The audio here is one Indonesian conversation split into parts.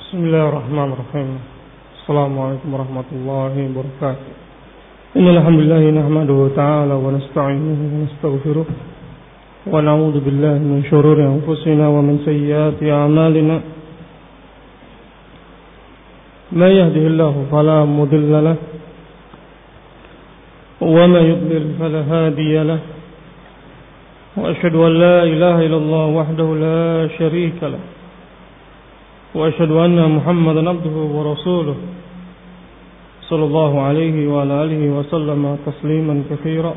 Bismillahirrahmanirrahim. Assalamualaikum warahmatullahi wabarakatuh. Innal hamdalillah nahmaduhu ta'ala wa nasta'inuhu wa nastaghfiruh wa na'udzu billahi min shururi anfusina wa min sayyiati a'malina. May yahdihillahu fala mudilla lahu wa may yudlil fala hadiya lahu. Wa asyhadu an la ilaha illallah wahdahu la syarika lahu. وأشهد أن محمدا عبده ورسوله صلى الله عليه وعلى آله وسلم تسليما كثيرا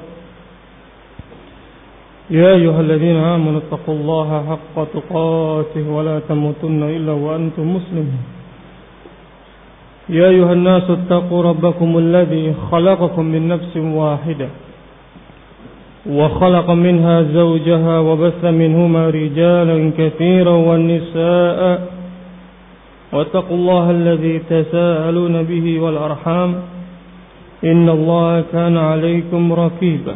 يا أيها الذين آمنوا اتقوا الله حق تقاته ولا تموتن إلا وأنتم مسلمون يا أيها الناس اتقوا ربكم الذي خلقكم من نفس واحدة وخلق منها زوجها وبث منهما رجالا كثيرا والنساء واتقوا الله الذي تساءلون به والأرحام إن الله كان عليكم رقيبا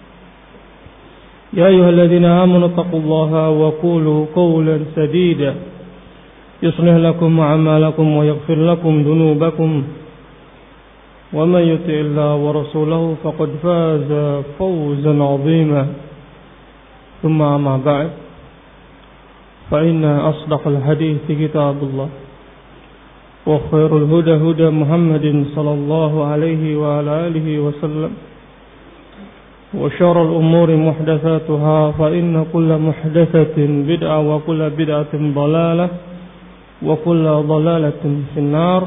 يا أيها الذين آمنوا اتقوا الله وقولوا قولا سديدا يصلح لكم أعمالكم ويغفر لكم ذنوبكم ومن يطع الله ورسوله فقد فاز فوزا عظيما ثم أما بعد فإن أصدق الحديث كتاب الله وخير الهدى هدى محمد صلى الله عليه وعلى آله وسلم وشر الأمور محدثاتها فإن كل محدثة بدعة وكل بدعة ضلالة وكل ضلالة في النار.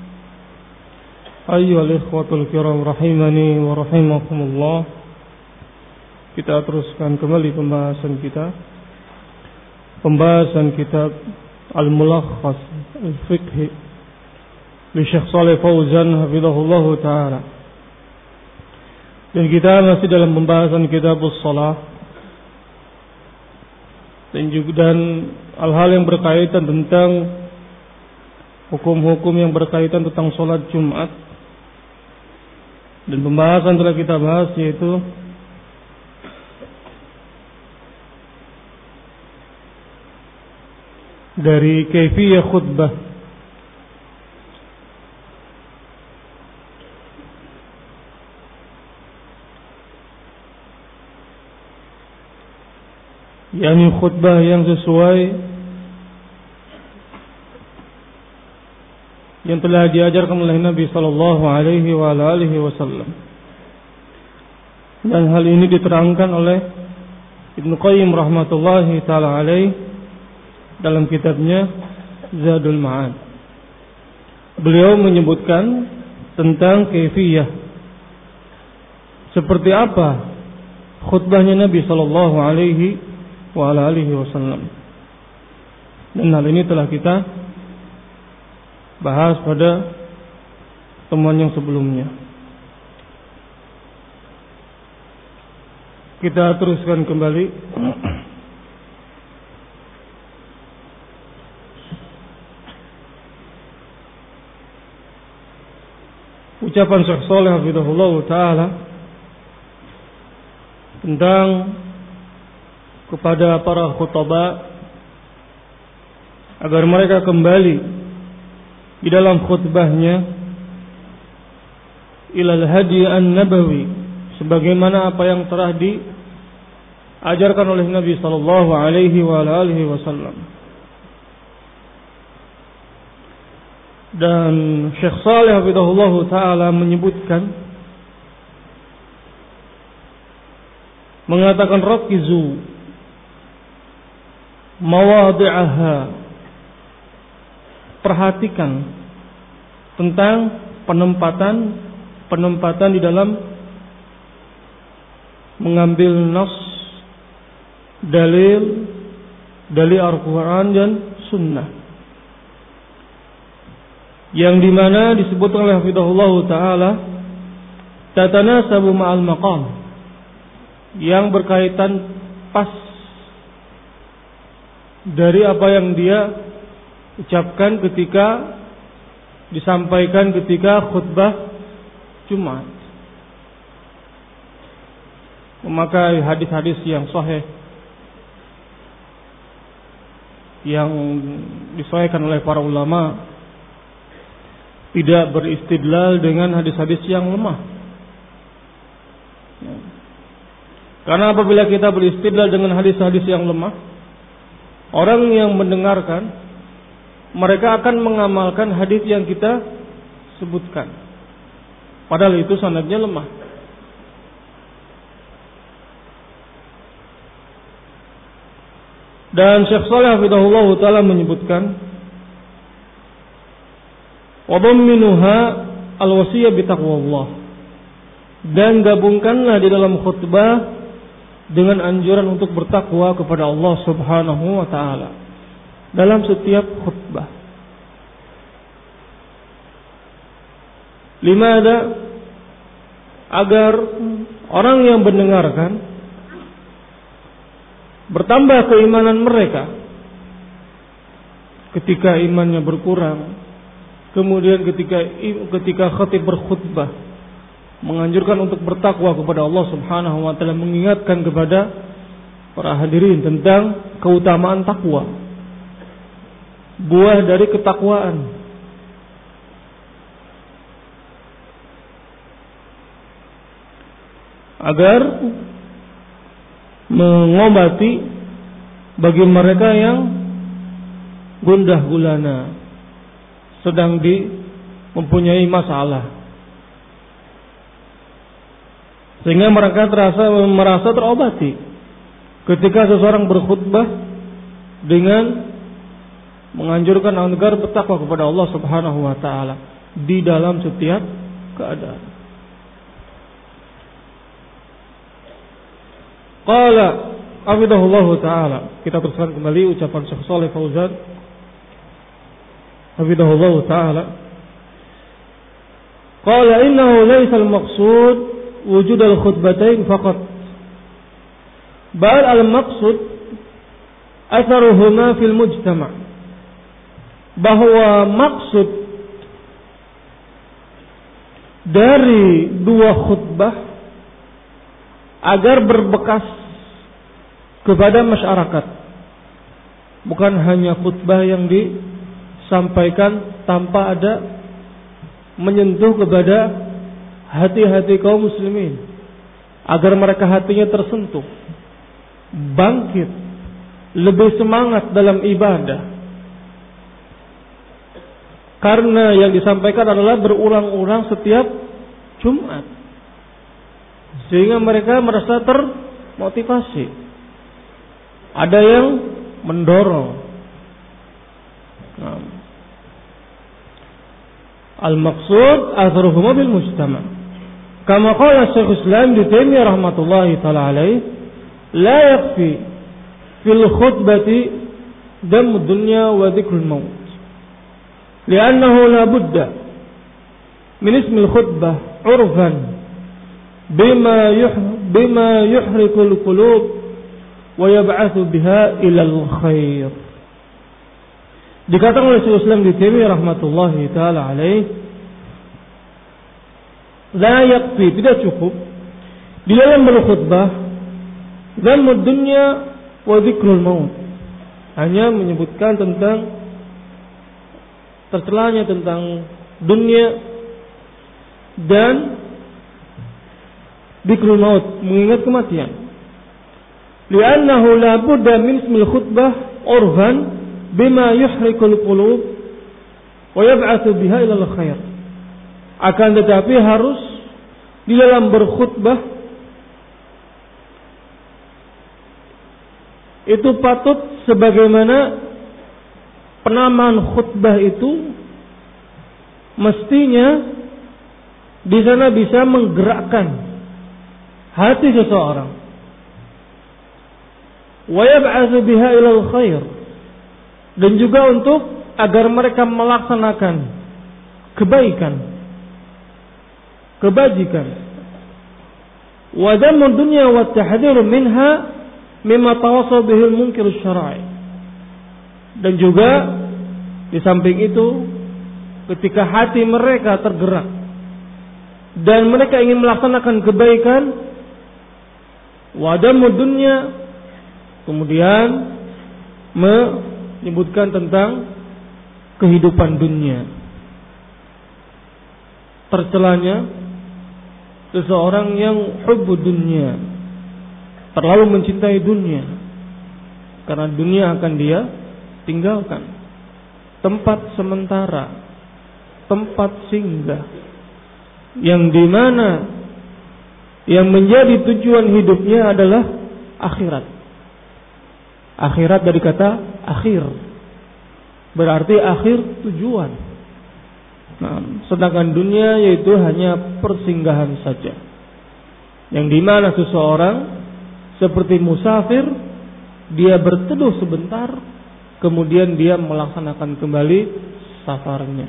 أيها الإخوة الكرام رحمني ورحمكم الله. Kita teruskan kembali pembahasan kitab Al-Mulakhas Al-Fiqhi li Syekh Shalih Fauzan hafizahullahu ta'ala. Dan kita masih dalam pembahasan kitabus shalah dan hal-hal yang berkaitan tentang hukum-hukum yang berkaitan tentang sholat Jumat. Dan pembahasan telah kita bahas yaitu dari kaifiyah khutbah, yakni khutbah yang sesuai yang telah diajarkan oleh Nabi sallallahu alaihi wa alihi wasallam. Dan hal ini diterangkan oleh Ibnu Qayyim rahmatullahi taala alaihi dalam kitabnya Zadul Ma'ad. Beliau menyebutkan tentang kaifiyah, seperti apa khutbahnya Nabi sallallahu alaihi wa alihi wasallam. Dan hal ini telah kita bahas pada temuan yang sebelumnya. Kita teruskan kembali. Ucapan Syekh Shalih hafizahullah ta'ala tentang kepada para khutbah agar mereka kembali di dalam khutbahnya ilal hadi an-nabawi, sebagaimana apa yang telah diajarkan oleh Nabi sallallahu alaihi wa alihi wasallam. Dan Syekh Shalih hafizahullah ta'ala menyebutkan, mengatakan rakizu mawadhi'aha, perhatikan tentang penempatan di dalam mengambil nas, dalil Al-Quran dan Sunnah, yang dimana disebutkan oleh hafizahullah ta'ala tatanasabu ma'al maqam, yang berkaitan pas dari apa yang dia ucapkan ketika disampaikan ketika khutbah Jumat, memakai hadis-hadis yang sahih yang disahihkan oleh para ulama tidak beristidlal dengan hadis-hadis yang lemah. Karena apabila kita beristidlal dengan hadis-hadis yang lemah, orang yang mendengarkan, mereka akan mengamalkan hadis yang kita sebutkan, padahal itu sanadnya lemah. Dan Syekh Shalih hafizahullah taala menyebutkan, wa dhamminuha al-wasiyah bi taqwallah, dan gabungkanlah di dalam khutbah dengan anjuran untuk bertakwa kepada Allah Subhanahu wa taala dalam setiap khutbah. Limada? Agar orang yang mendengarkan bertambah keimanan mereka. Ketika imannya berkurang, kemudian ketika khatib berkhutbah menganjurkan untuk bertakwa kepada Allah Subhanahu wa taala, mengingatkan kepada para hadirin tentang keutamaan takwa, buah dari ketakwaan. Agar mengobati bagi mereka yang gundah gulana, sedang mempunyai masalah, sehingga mereka merasa terobati ketika seseorang berkhutbah dengan menganjurkan agar bertakwa kepada Allah Subhanahu wa taala di dalam setiap keadaan. Qala hafizahullahu taala, kita teruskan kembali ucapan Syekh Shalih Fauzan hafizahullahu taala. Qala innahu laysa al-maqsud wujud al-khutbatain faqat, bal al-maqsud atharuhuma fil mujtama'. Bahwa maksud dari dua khutbah agar berbekas kepada masyarakat, bukan hanya khutbah yang disampaikan tanpa ada menyentuh kepada hati-hati kaum muslimin, agar mereka hatinya tersentuh, bangkit, lebih semangat dalam ibadah. Karena yang disampaikan adalah berulang-ulang setiap Jumat, sehingga mereka merasa termotivasi. Ada yang mendorong. Al-maqsud atharuhuma bil mujtama'. Kama qala Syekh Islam Ibnu Taimiyah rahmatullahi taala alaih, la yakfi fil khutbati dam dunya wa dzikrul maut. Li'annahu la budda min ismil khutbah 'urfan bima yuhrikul qulub wa yab'atsu biha ilal khair. Dikatakan oleh Syekh Islam Ibnu Taimiyah rahmatullahi taala alaih, la yakfi, tidak cukup di dalam berkhutbah dhammud dunya wa dzikrul maut, hanya menyebutkan tentang tercelanya tentang dunia dan dzikrul maut, mengingat kematian. Li'annahu la budda min ismil khutbah urfan bima yuhrikul qulub wa yab'atsu biha ilal khair. Akan tetapi harus di dalam berkhutbah itu patut sebagaimana penamaan khutbah itu mestinya di sana bisa menggerakkan hati seseorang. Wa yab'atsu biha ilal khair, dan juga untuk agar mereka melaksanakan kebaikan, kebajikan. Wa dammu dunya wa tahdhiru minha mimma tawassa bihi al-munkir asy-syar'i. Dan juga di samping itu, ketika hati mereka tergerak dan mereka ingin melaksanakan kebaikan, wadamu dunya, kemudian menyebutkan tentang kehidupan dunia. tercelanya seseorang yang hubbu dunya, terlalu mencintai dunia, karena dunia akan dia tinggalkan, tempat sementara, tempat singgah, yang dimana yang menjadi tujuan hidupnya adalah akhirat. Akhirat dari kata akhir, berarti akhir tujuan. Nah, sedangkan dunia yaitu hanya persinggahan saja, yang dimana seseorang seperti musafir, dia berteduh sebentar, kemudian dia melaksanakan kembali safarnya.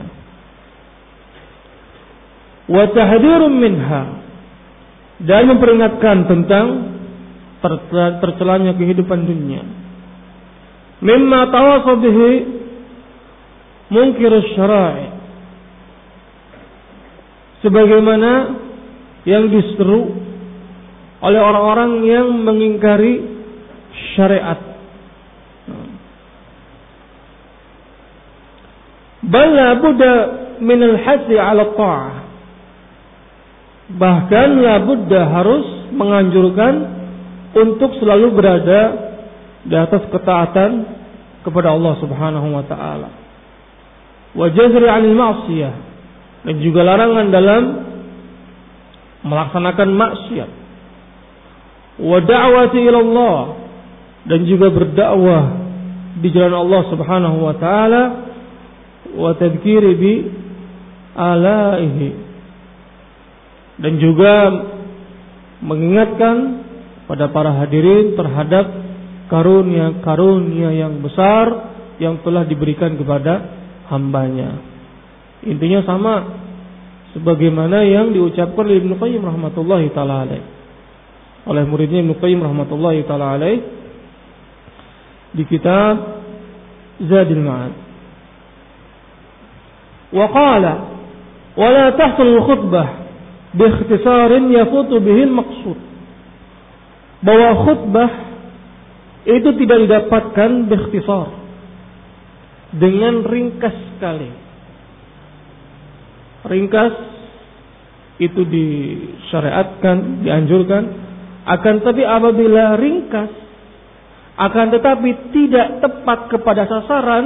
Wa tahdhirun minha, dan memperingatkan tentang tercelanya kehidupan dunia. Mimma tawassa bihi munkir syara'i, sebagaimana yang diseru oleh orang-orang yang mengingkari syariat. Bal la budda min al-hasi 'ala ta'ah, bahkan la budda harus menganjurkan untuk selalu berada di atas ketaatan kepada Allah Subhanahu wa taala. Wa jazri 'anil ma'siyah, dan juga larangan dalam melaksanakan maksiat. Wa da'wati ila Allah, dan juga berdakwah di jalan Allah Subhanahu wa taala. Wa tadhkiri bi alaihi, dan juga mengingatkan pada para hadirin terhadap karunia-karunia yang besar yang telah diberikan kepada hambanya. Intinya sama sebagaimana yang diucapkan oleh Ibnu Qayyim rahmatullahi taala alaih, oleh muridnya Ibnu Qayyim rahmatullahi taala alaih di kitab Zadul Ma'ad. Wa qala wa la tahsul khutbah bi ikhtisarin yafutu bihi al-maqsud, bahwa khutbah itu tidak didapatkan bi ikhtisar, dengan ringkas sekali. Ringkas itu disyariatkan, dianjurkan, akan tetapi apabila ringkas akan tetapi tidak tepat kepada sasaran,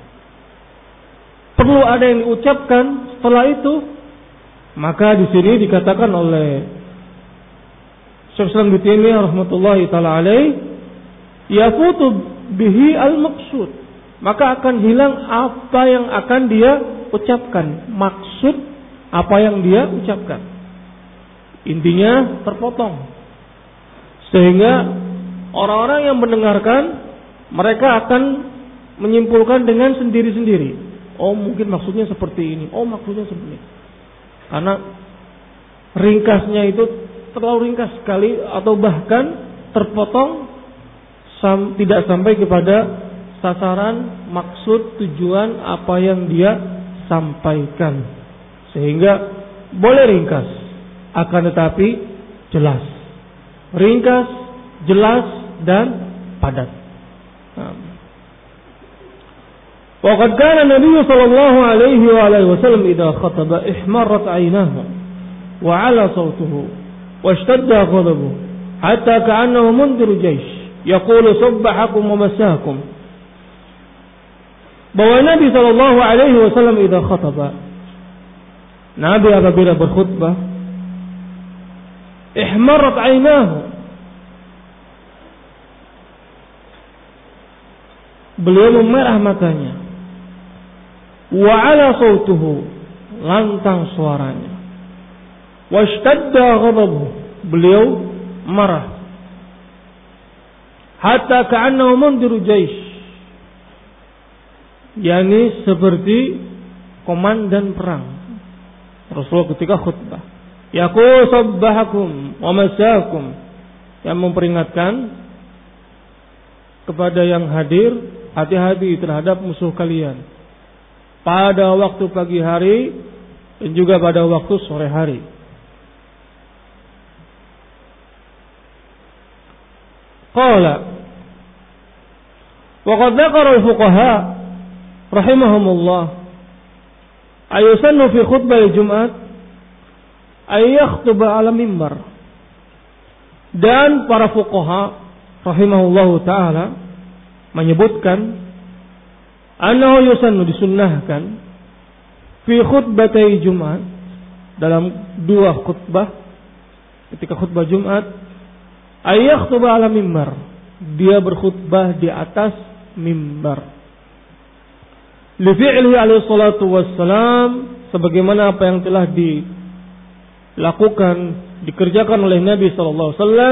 perlu ada yang diucapkan setelah itu, maka di sini dikatakan oleh Syekh Islam Ibnu Taimiyah rahmatullahi taala alaih, yafutu bihi al-maqsud, maka akan hilang apa yang akan dia ucapkan, maksud apa yang dia ucapkan, intinya terpotong, sehingga orang-orang yang mendengarkan mereka akan menyimpulkan dengan sendiri-sendiri, oh mungkin maksudnya seperti ini, oh maksudnya seperti ini, karena ringkasnya itu terlalu ringkas sekali, atau bahkan terpotong tidak sampai kepada sasaran, maksud, tujuan apa yang dia sampaikan. Sehingga boleh ringkas, akan tetapi jelas. Ringkas, jelas, dan padat. Waqad kana Nabi sallallahu alaihi wa alihi wasallam idza khataba ihmarrat 'aynahu wa 'ala sawtuhu wa ishtadda ghadabuhu hatta ka'annahu mundiru jaysh yaqulu sabbahakum wa masakum. Bahwa Nabi sallallahu alaihi wasallam idza khataba, Nabi apabila berkhutbah, ihmarrat 'aynahu, beliau memerah matanya, wa 'ala sawtuhu, lantang suaranya, wa ishtadda ghadabuhu, beliau marah, hatta ka'annahu mundiru jaysh, yakni seperti komandan perang. Rasulullah ketika khutbah, yaqul sabbahakum wa masakum, yang memperingatkan kepada yang hadir, hati-hati terhadap musuh kalian pada waktu pagi hari dan juga pada waktu sore hari. Qala wa qad dzakara al-fuqaha rahimahumullah ayusannu fi khutbah al-jum'ah ayakhtuba ala mimbar. Dan para fuqaha rahimahullahu taala menyebutkan annahu yusannu, disunnahkan fi khutbatai Jumat, dalam dua khutbah ketika khutbah Jumat, ayakhtuba ala mimbar, dia berkhutbah di atas mimbar. Li fi'lihi alaihi salatu wassalam, sebagaimana apa yang telah dilakukan, dikerjakan oleh Nabi sallallahu alaihi wasallam,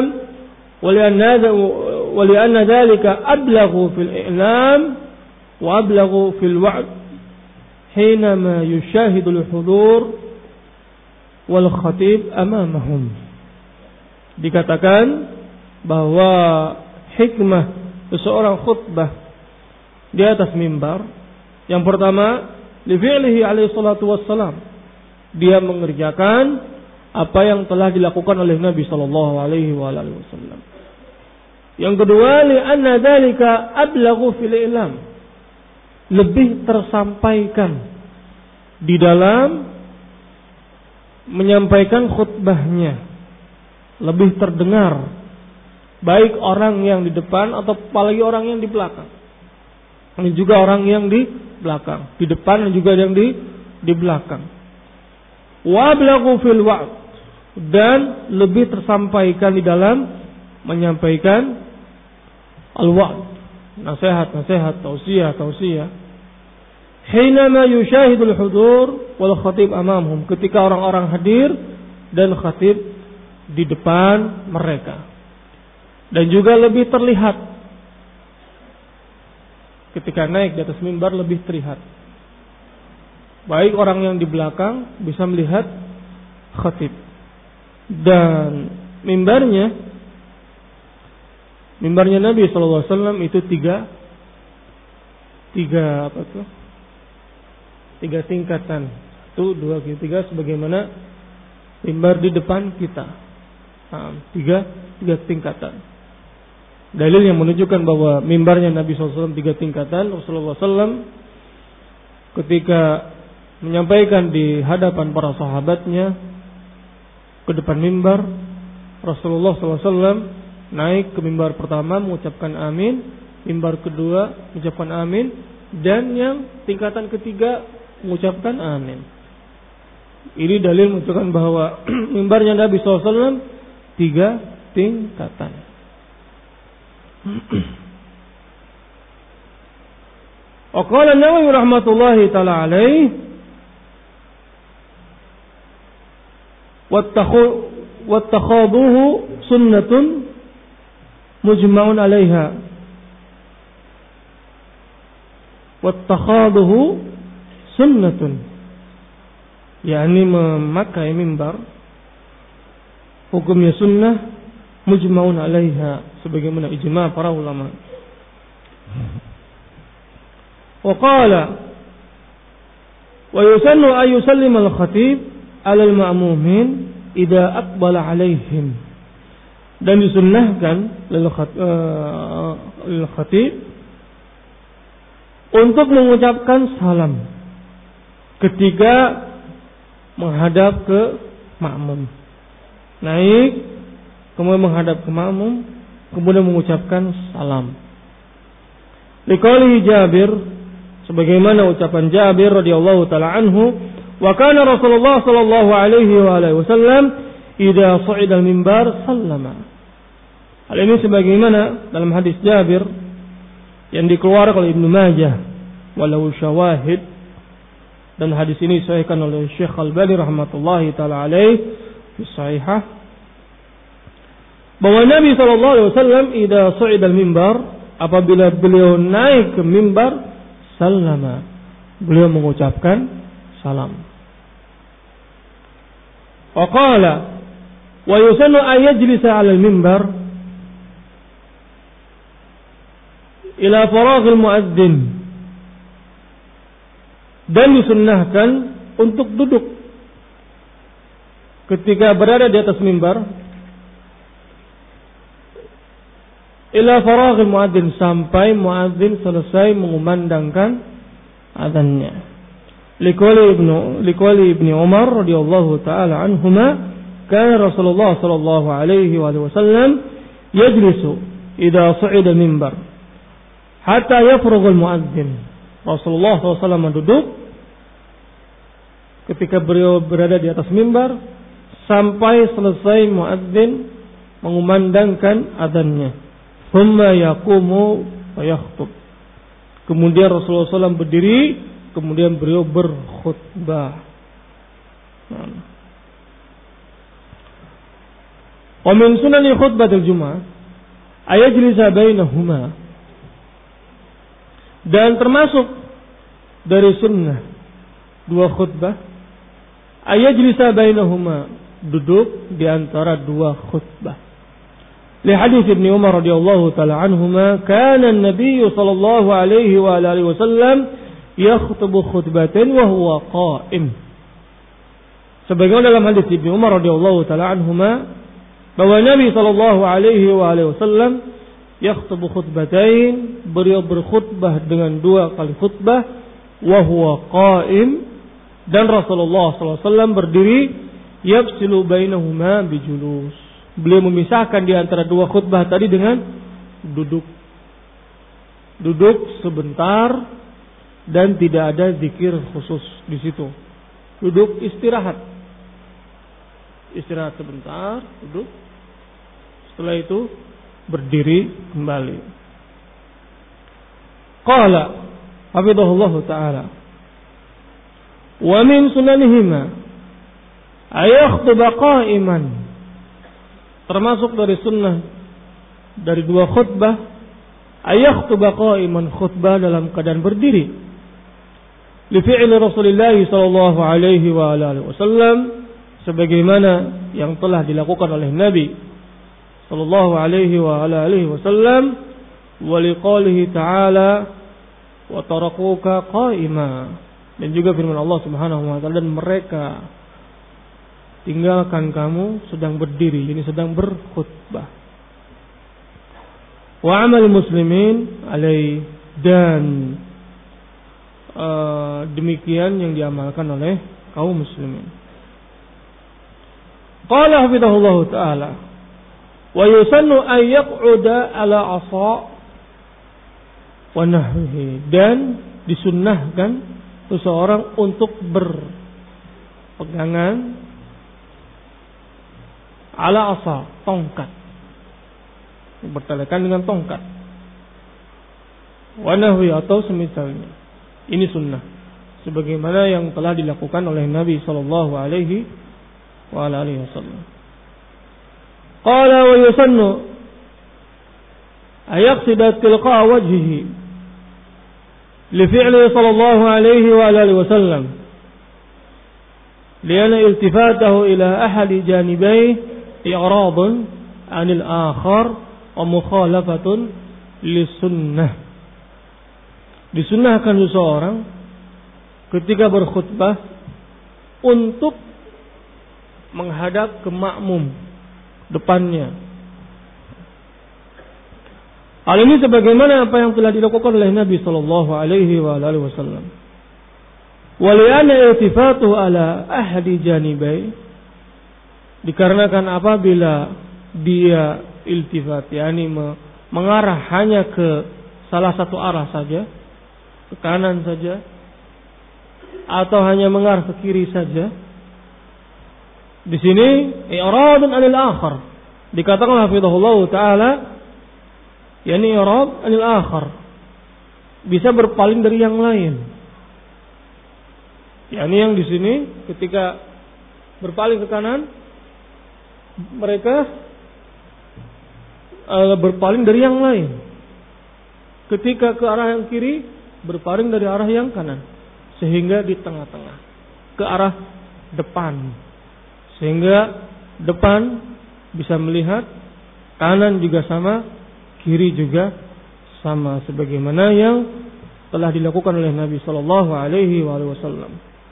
wa li anna dzalika ablaghu fil i'lam wa ablaghu fil wa'd hinama yushahidu al-hudur wal khatib amamahum. Dikatakan bahwa hikmah seseorang khutbah di atas mimbar, yang pertama, li fi'lihi alaihi salatu wassalam, dia mengerjakan apa yang telah dilakukan oleh Nabi sallallahu alaihi wasallam. Yang kedua, li anna dzalika ablaghu fil i'lam, lebih tersampaikan di dalam menyampaikan khutbahnya, lebih terdengar, baik orang yang di depan atau apalagi orang yang di belakang. Ini juga orang yang di belakang, di depan dan juga yang di belakang. Wa ablaghu fil wa'd, dan lebih tersampaikan di dalam menyampaikan al-wa'd, nasihat, tausiah. Hinama yushahidul hudur wal khatib amamhum, ketika orang-orang hadir dan khatib di depan mereka. Dan juga lebih terlihat ketika naik di atas mimbar, lebih terlihat. Baik orang yang di belakang bisa melihat khatib. Dan mimbarnya Nabi sallallahu alaihi wasallam itu tiga tingkatan. 1, 2, 3, sebagaimana mimbar di depan kita. Tiga tingkatan. Dalil yang menunjukkan bahwa mimbarnya Nabi SAW 3 tingkatan. Rasulullah SAW ketika menyampaikan di hadapan para sahabatnya ke depan mimbar, Rasulullah SAW naik ke mimbar pertama mengucapkan amin, mimbar kedua mengucapkan amin, dan yang tingkatan ketiga mengucapkan amin. Ini dalil menunjukkan bahwa mimbarnya Nabi SAW 3 tingkatan. Wa qala an-Nawawi rahmatullahi ta'ala alaih, wattakhaduhu sunnatun mujma'un 'alaiha. Wattakhaduhu sunnatun, yakni memakai mimbar hukumnya sunnah, mujma'un 'alaiha, sebagaimana ijma' para ulama. Wa qala wa yusannu ay yusallima al-khatib 'ala al-ma'mumin idza aqbala 'alaihim, dan disunnahkan lil khatib untuk mengucapkan salam ketika menghadap ke makmum. Naik, kemudian menghadap ke makmum, kemudian mengucapkan salam. Liqaulihi Jabir, sebagaimana ucapan Jabir radhiyallahu taala anhu, wa kana Rasulullah sallallahu alaihi wa alihi wasallam idza sa'ida al-mimbar sallama. Hal ini sebagaimana dalam hadis Jabir yang dikeluarkan oleh Ibnu Majah walau syawahid, dan hadis ini disahihkan oleh Syekh Al-Albani rahmatullahi taala alaih fi sahihah, bahwa Nabi sallallahu alaihi wasallam idza sa'ida al-mimbar, apabila beliau naik ke mimbar, sallama, beliau mengucapkan salam. Wa qala wa yusannu an yajlisa 'ala al-mimbar ila faraghil muadzin, dan disunnahkan untuk duduk ketika berada di atas mimbar ila faraghil muadzin, sampai muadzin selesai mengumandangkan azannya. liqali ibni Umar radhiyallahu taala anhuma kana Rasulullah sallallahu alaihi wasallam yajlisu idza sa'ida mimbar hatta yafrughul muadzin. Rasulullah SAW duduk ketika beliau berada di atas mimbar sampai selesai muadzin mengumandangkan adzannya. Thumma yaqumu wa yakhutub. Kemudian Rasulullah SAW berdiri, kemudian beliau berkhutbah. Wa min sunani khutbatil Jum'ah ayajlisa bainahuma. Dan termasuk dari sunnah dua khutbah ayajlisa bainahuma, duduk di antara dua khutbah. Li hadis Ibnu Umar radhiyallahu taala anhuma, kana an-nabiy sallallahu alaihi wa alihi wasallam yakhutubu khutbatan wa huwa qa'im. Sebagaimana dalam hadis Ibnu Umar radhiyallahu taala anhuma bahwa Nabi sallallahu alaihi wa alihi wasallam yakhutubu khutbatain, beliau berkhutbah dengan dua kali khutbah, wa huwa qa'im, dan Rasulullah sallallahu alaihi wasallam berdiri, yafsilu bainahuma bijulus. Beliau memisahkan di antara dua khutbah tadi dengan duduk. Duduk sebentar dan tidak ada zikir khusus di situ. Duduk istirahat. Istirahat sebentar, duduk. Setelah itu berdiri kembali. Qala hafidhahullah ta'ala wa min sunanihima ayakhtuba qa'iman. Termasuk dari sunnah dari dua khutbah ayakhtuba qa'iman, khutbah dalam keadaan berdiri. Li fi'li Rasulullah sallallahu alaihi wa alihi wasallam, sebagaimana yang telah dilakukan oleh Nabi sallallahu alaihi wa alihi wasallam, wa liqaulihi ta'ala wa tarakuka qa'ima, dan juga firman Allah Subhanahu wa taala, dan mereka tinggalkan kamu sedang berdiri, ini sedang berkhutbah. Wa amal muslimin alai, dan demikian yang diamalkan oleh kaum muslimin. Qala hafidhahullah ta'ala wa yusannu an yaq'uda ala asa wa nahwihi, dan disunnahkan seseorang untuk berpegangan ala asa, tongkat, bertelekan dengan tongkat, wa nahwi, atau semisalnya. Ini sunnah sebagaimana yang telah dilakukan oleh Nabi sallallahu alaihi wa alihi wasallam. Qala wa yusannu ayaqsida tilqa wajhihi li fi'li sallallahu alaihi wa alihi wasallam li'anna iltifatahu ila ahadi janibayhi i'radun 'anil akhar wa mukhalafatun lisunnah. Disunnahkan seseorang ketika berkhutbah untuk menghadap ke makmum depannya. Hal ini sebagaimana apa yang telah dilakukan oleh Nabi sallallahu alaihi wa alihi wasallam. Wa li'anna iltifatu ala ahadi janibai, dikarenakan apabila dia iltifat, yakni mengarah hanya ke salah satu arah saja, ke kanan saja, atau hanya mengarah ke kiri saja, di sini i'radun 'anil akhar, dikatakan hafizahullah taala, yakni i'rad 'anil akhar, bisa berpaling dari yang lain. Yakni yang di sini ketika berpaling ke kanan, mereka berpaling dari yang lain. Ketika ke arah yang kiri, berpaling dari arah yang kanan, sehingga di tengah-tengah ke arah depan, sehingga depan bisa melihat, kanan juga sama, kiri juga sama, sebagaimana yang telah dilakukan oleh Nabi sallallahu alaihi wasallam.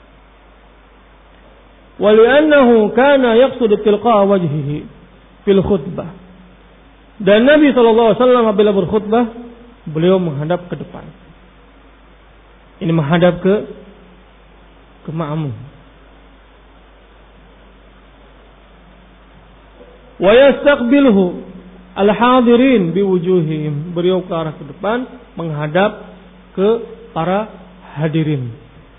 Wa li'annahu kana yaqsudu tilqa wajhihi fil khutbah, dan Nabi sallallahu alaihi wasallam apabila berkhutbah, beliau menghadap ke depan. Ini menghadap ke ke ma'mum. Wa yastaqbilhu al-hadirin biwujuhihim. Beliau ke arah ke depan, menghadap ke para hadirin.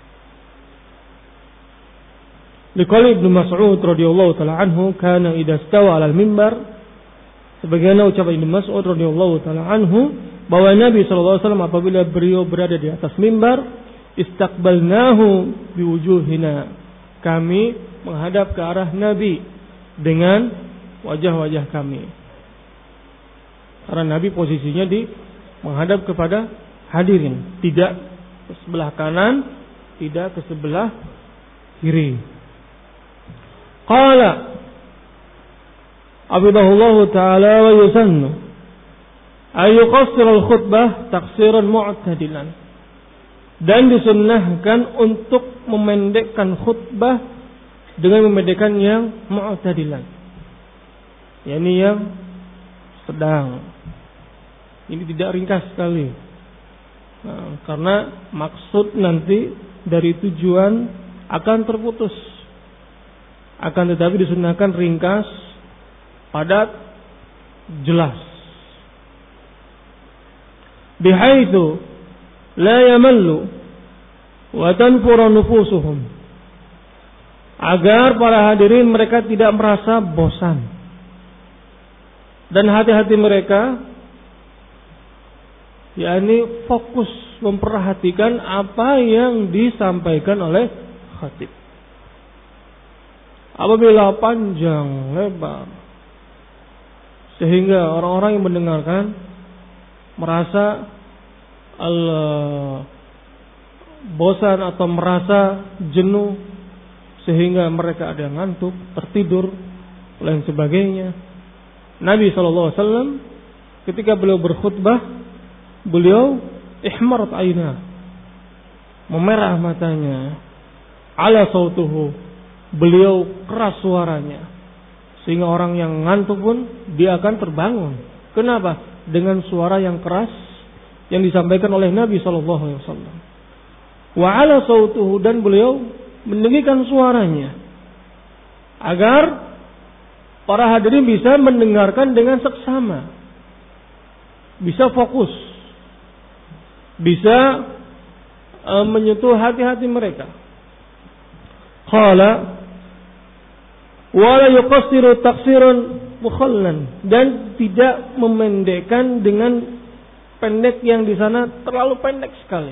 Liqauli Ibnu Mas'ud radhiyallahu taala anhu, kana idza stawa 'alal mimbar, sebagaimana ucapan Ibnu Mas'ud radhiyallahu taala anhu bahwa Nabi sallallahu alaihi wasallam apabila beliau berada di atas mimbar, istaqbalnahu biwujuhina, kami menghadap ke arah Nabi dengan wajah-wajah kami. Karena Nabi posisinya menghadap kepada hadirin, tidak ke sebelah kanan, tidak ke sebelah kiri. Qala abidahullahu ta'ala wa yusannu ayyuqassir al-khutbah taqsiran mu'tadilan. Dan disunnahkan untuk memendekkan khutbah dengan memendekkan yang mu'tadilan, yakni yang sedang. Ini tidak ringkas sekali. Karena maksud nanti dari tujuan akan terputus. Akan tetapi disunnahkan ringkas, padat, jelas. Bihaitsu la yamallu wa tanfuru nufusuhum, agar para hadirin mereka tidak merasa bosan dan hati-hati mereka yakni fokus memperhatikan apa yang disampaikan oleh khatib. Apabila panjang lebar sehingga orang-orang yang mendengarkan merasa bosan atau merasa jenuh, sehingga mereka ada yang ngantuk, tertidur, lain sebagainya. Nabi SAW ketika beliau berkhutbah, beliau ihmarat aina, memerah matanya, ala sautuhu, beliau keras suaranya, sehingga orang yang ngantuk pun dia akan terbangun. Kenapa? Dengan suara yang keras yang disampaikan oleh Nabi SAW. Wa ala sautuhu, dan beliau meninggikan suaranya agar para hadirin bisa mendengarkan dengan seksama, bisa fokus, bisa menyentuh hati-hati mereka. Qala wala yuqassiru taqsiran mukhallan, dan tidak memendekkan dengan pendek yang di sana terlalu pendek sekali.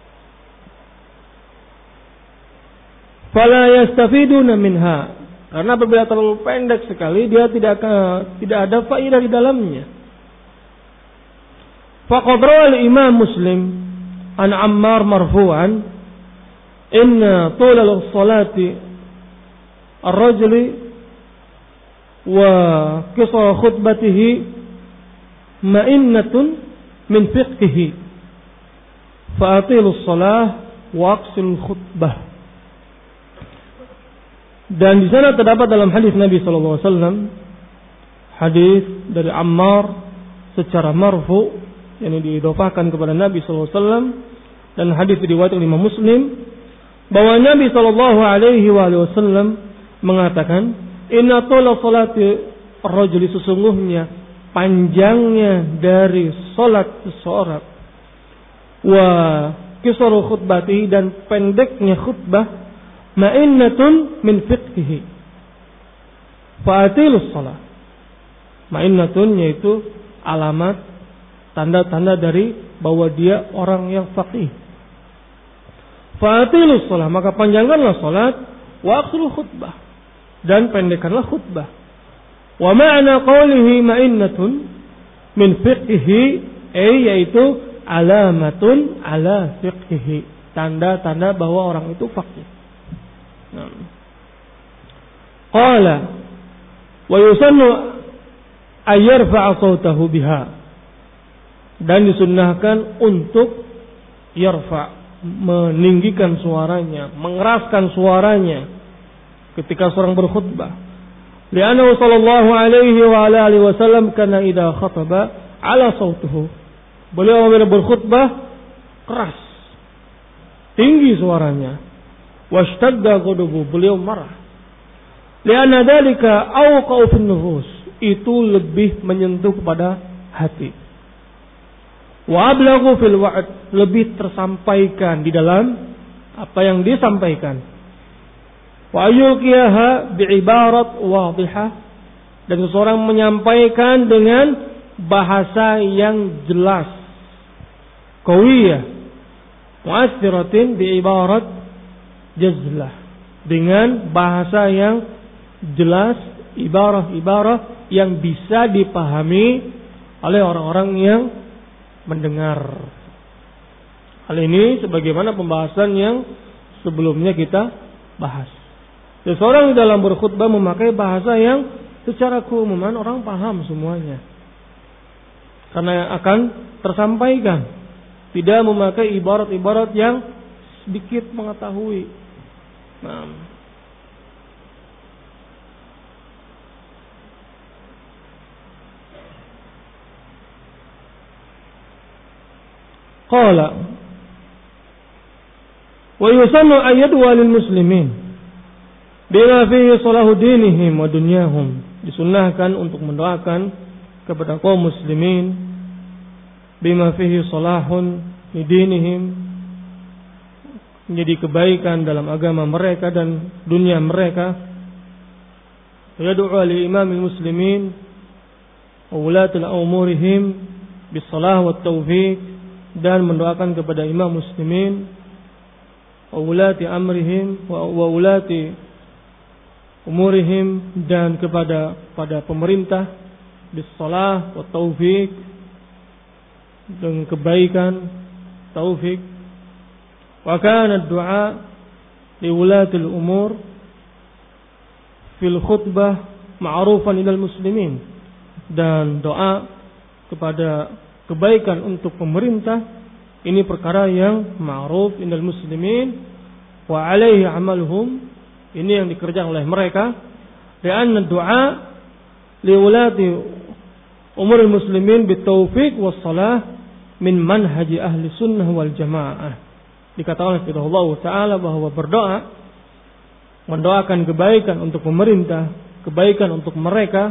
Fala yastafiduna minha, karena apabila terlalu pendek sekali dia tidak ada faedah di dalamnya. Faqad rawa al-Imam Muslim an Ammar marfu'an, inna tulal salati ar-rajuli wa qisar khutbatihi ma'innatun min fiqhihi fa'atilu salah wa aqsil khutbah. Dan di sana terdapat dalam hadis Nabi SAW, hadis dari Ammar secara marfu, yang diidhofahkan kepada Nabi SAW, dan hadis diriwayatkan oleh Imam Muslim, bahwa Nabi SAW mengatakan, inna tula salati ar-rajuli, sesungguhnya panjangnya dari salat seseorang, wa kisaru khutbatihi, dan pendeknya khutbah, ma'innatun min fiqhihi fa'atilus salat. Ma'innatun yaitu alamat, tanda-tanda dari bahwa dia orang yang faqih. Fa'atilus salat, maka panjangkanlah salat, wa aqsul khutbah, dan pendekkanlah khutbah. Wa ma'na qawlihi ma'innatun min fiqhihi, yaitu alamatun ala fiqhihi, tanda-tanda bahwa orang itu faqih. Qala wa yusannu ayyarfa'a sautahu biha, dan disunnahkan untuk yarfa, meninggikan suaranya, mengeraskan suaranya ketika seorang berkhutbah. Li'annahu sallallahu alaihi wa ala alihi wasallam kana idza khataba ala sautuhu, beliau apabila berkhutbah keras, tinggi suaranya. Washtadda ghadabu, beliau marah. Lianna dzalika awqa'u fin nufus, itu lebih menyentuh kepada hati. Wa ablaghu fil wa'd, lebih tersampaikan di dalam apa yang disampaikan. Wa ayyuqiyaha bi'ibarat wadihah, dan seseorang menyampaikan dengan bahasa yang jelas, qawiyah, mu'assiratin bi'ibarat jazlah, dengan bahasa yang jelas, ibarah-ibarah yang bisa dipahami oleh orang-orang yang mendengar. Hal ini sebagaimana pembahasan yang sebelumnya kita bahas. Seseorang dalam berkhutbah memakai bahasa yang secara keumuman orang paham semuanya, karena akan tersampaikan, tidak memakai ibarat-ibarat yang sedikit mengetahui. Qala wa yusannu ayyadwa lil muslimin bima fihi salahu dinihim wa dunyahum, disunnahkan untuk mendoakan kepada kaum muslimin bima fihi salahun li dinihim, menjadi kebaikan dalam agama mereka dan dunia mereka. Yad'u li imamil muslimin wa ulatil umurihim bis salah wat taufiq, dan mendoakan kepada imam muslimin wa ulati amrihim wa ulati umurihim, dan kepada pemerintah bisalah wa taufik, dengan kebaikan, taufik. Wa kana ad-du'a li ulati al-umur fil khutbah ma'rufan ilal muslimin, dan doa kepada kebaikan untuk pemerintah ini perkara yang ma'ruf indal muslimin wa alaihi amaluhum, ini yang dikerjakan oleh mereka. Lianna du'a li ulati umuril muslimin bitaufiq wassalah min manhaji ahli sunnah wal jamaah. Dikatakan oleh Allah Ta'ala bahwa berdoa, mendoakan kebaikan untuk pemerintah, kebaikan untuk mereka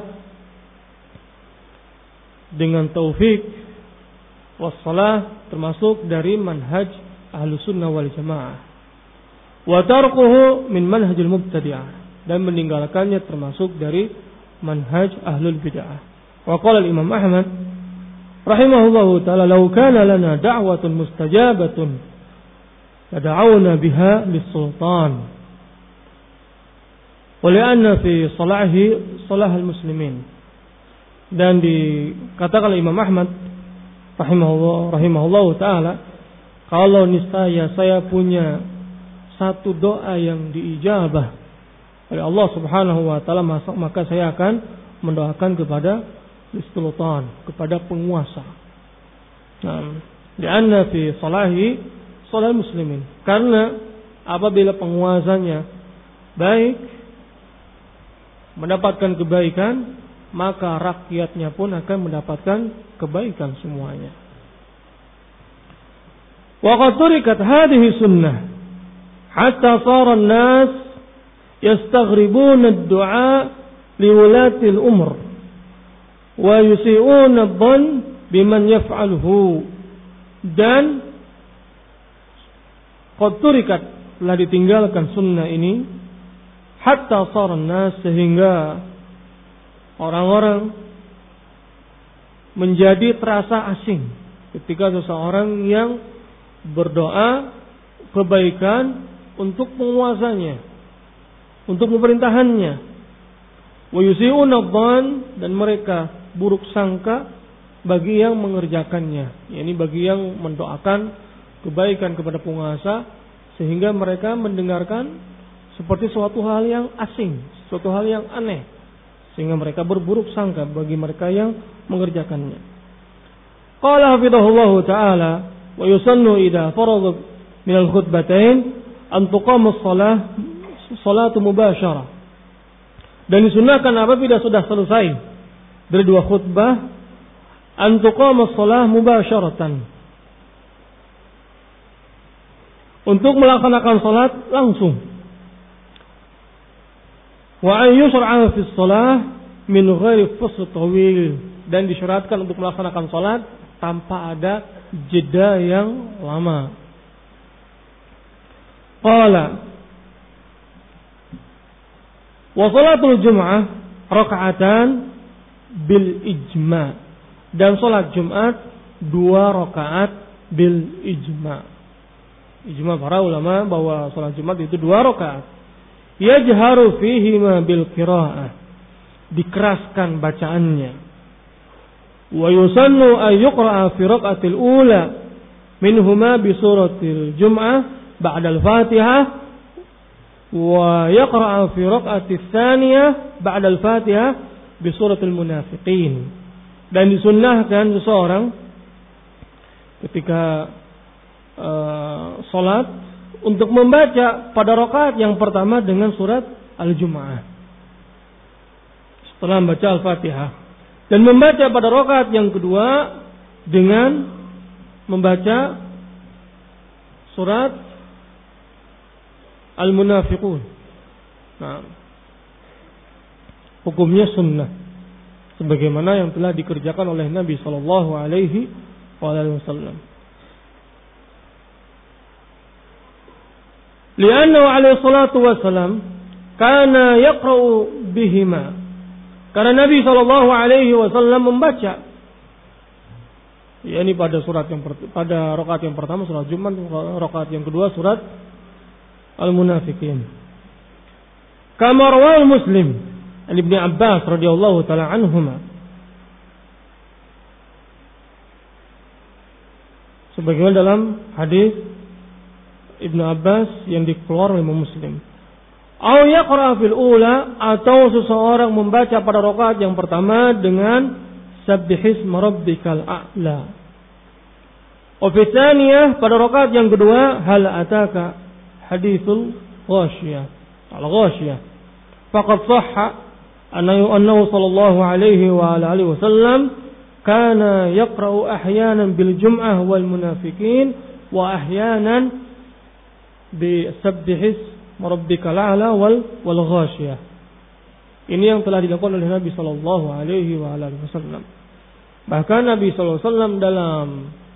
dengan taufik wassalah, termasuk dari manhaj ahlu sunnah wal jamaah. Wa tarkuhu min manhajil mubtadi'ah, dan meninggalkannya termasuk dari manhaj ahlul bid'ah. Wa qala al-imam Ahmad rahimahullahu ta'ala, law kana lana da'watun mustajabatun lada'awna biha lis-sultan wa li'anna fi salahi salah al-muslimin. Dan dikatakan oleh Imam Ahmad rahimahullah ta'ala, kalau niscaya saya punya satu doa yang diijabah oleh Allah subhanahu wa ta'ala, maka saya akan mendoakan kepada sultan, kepada penguasa. Lianna fi salahi salal muslimin, karena apabila penguasanya baik, mendapatkan kebaikan, maka rakyatnya pun akan mendapatkan kebaikan semuanya. Wa qad turikat hadhihi sunnah hatta sara an-nas yastaghribuna ad-du'a li ulati al-umr wa yusi'una adh-dhann biman yaf'aluhu. Dan qad turikat, telah ditinggalkan sunnah ini, hatta sara an-nas, sehingga orang-orang menjadi terasa asing ketika seseorang yang berdoa kebaikan untuk penguasanya, untuk pemerintahannya. Wa yusi'una adh-dhann, dan mereka buruk sangka bagi yang mengerjakannya, yakni bagi yang mendoakan kebaikan kepada penguasa, sehingga mereka mendengarkan seperti suatu hal yang asing, suatu hal yang aneh, sehingga mereka berburuk sangka bagi mereka yang mengerjakannya. Qala hafidhahullahu ta'ala, wa yusannu idza farada min al-khutbatain an tuqama as-salatu mubasyarah. Dan disunahkan apabila sudah selesai dari dua khutbah, an tuqama as-salah mubasyaratan, untuk melaksanakan salat langsung. Wa an yusra'a fi shalah min ghairi fasl tawil, dan disyaratkan untuk melaksanakan salat tanpa ada jeda yang lama. Qala wa salatul jum'ah raka'atan bil ijma', dan salat Jumat 2 rakaat bil ijma'. Ijma' para ulama bahwa salat Jumat itu 2 rakaat. Yajharu fihi ma bil qira'ah, dikeraskan bacaannya. Wa yusannu ay yuqra'a fi raq'atil ula minhuma bi suratil jum'ah ba'da al-Fatihah, wa yaqra'a fi raq'atis tsaniyah ba'da al-Fatihah bi suratil munafiqin. Dan disunnahkan seseorang ketika salat untuk membaca pada rakaat yang pertama dengan surat Al-Jumu'ah setelah membaca Al-Fatihah, dan membaca pada rakaat yang kedua dengan membaca surat Al-Munafiqun. Nah, hukumnya sunnah sebagaimana yang telah dikerjakan oleh Nabi sallallahu alaihi wasallam. Li'annahu alaihi salatu wassalam kana yaqra'u bihima, karena Nabi sallallahu alaihi wasallam membaca yakni pada pada rakaat yang pertama surat Jumat, rakaat yang kedua surat Al-Munafiqin. Kama rawal Muslim an Ibnu Abbas radhiyallahu taala anhuma, sebagaimana dalam hadis Ibnu Abbas yang dikeluarkan oleh Muslim. Aw yaqra fil ula, atau seseorang membaca pada rakaat yang pertama dengan sabbihisma rabbikal a'la. Wa fi tsaniyah, pada rakaat yang kedua hal ataka haditsul ghashiyah, al-ghashiyah. Faqad sahha annahu sallallahu alaihi wa alihi wasallam kana yaqra'u ahyanan bil jum'ah wal munafiqin wa ahyanan bi sabbihis rabbikal a'la wal ghashiyah. Ini yang telah dilakukan oleh Nabi sallallahu alaihi wa alihi wasallam. Bahkan Nabi sallallahu alaihi wasallam dalam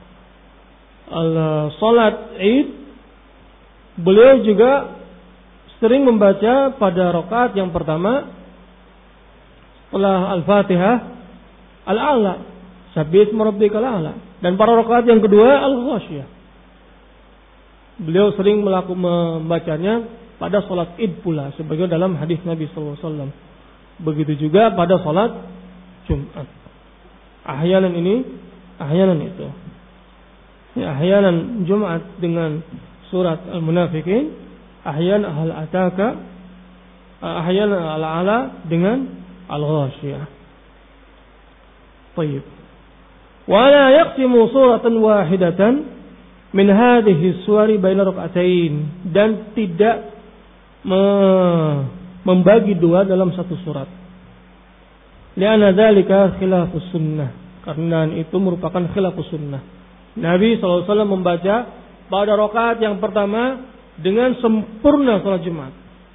salat Id, beliau juga sering membaca pada rakaat yang pertama setelah Al-Fatihah Al-A'la, sabbihis rabbikal a'la, dan pada rakaat yang kedua Al-Ghashiyah. Beliau sering membacanya pada salat Id pula, sebagai dalam hadis Nabi sallallahu alaihi wasallam. Begitu juga pada salat Jumat. Ahyanan ini, ahyanan itu. Ya, ahyanan Jumat dengan surat Al-Munafiqin, ahyanan hal ataka, ahyanan al-ala dengan Al-Ghashiyah. Baik. Wa la yaqsimu suratan wahidatan min hadhihi suwari baina rak'atain, dan tidak membagi dua dalam satu surat. Li'anna dzalika khilafus sunnah, karena itu merupakan khilafus sunnah. Nabi SAW membaca pada rakaat yang pertama dengan sempurna salat Jumat.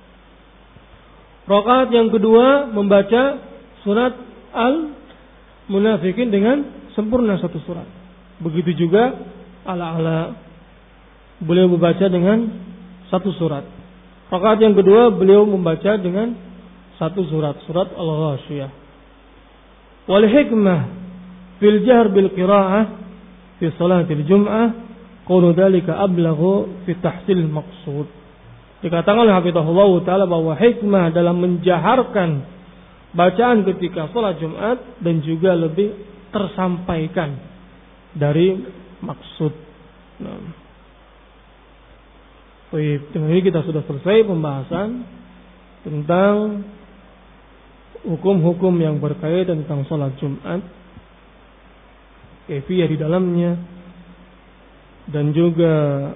Rakaat yang kedua membaca surat Al-Munafiqin dengan sempurna satu surat. Begitu juga Al-A'la, beliau membaca dengan satu surat. Rakaat yang kedua beliau membaca dengan satu surat, surat Al-Ghashiyah. Wal hikmah fil jahr bil qira'ah fi salatil jum'ah qawlu dzalika ablaghu fi tahsil maqsud. Dikatakan oleh hafizahullah taala bahwa hikmah dalam menjaharkan bacaan ketika salat Jumat dan juga lebih tersampaikan dari maksud. Nah. Baik, dengan ini kita sudah selesai pembahasan tentang hukum-hukum yang berkaitan tentang salat Jumat, kaifiyah di dalamnya, dan juga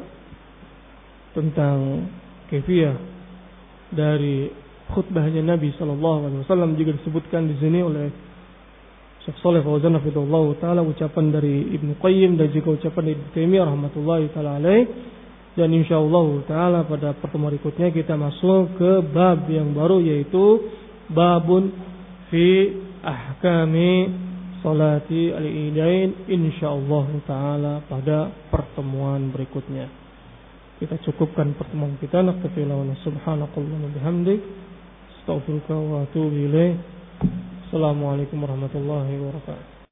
tentang kaifiyah dari khutbahnya Nabi sallallahu alaihi wasallam, juga disebutkan di sini oleh Syekh Shalih Fauzan hafizahullah taala, ucapan dari Ibnu Qayyim dan juga ucapan dari Ibnu Taimiyah rahmatullahi taala alaih, Dan insyaallah taala pada pertemuan berikutnya kita masuk ke bab yang baru, yaitu babun fi ahkami salati al-idain, insyaallah taala pada pertemuan berikutnya. Kita cukupkan pertemuan kita. Naktafi wa subhanakallahumma bihamdik astaghfiruka wa atubu ilaik. Assalamualaikum warahmatullahi wabarakatuh.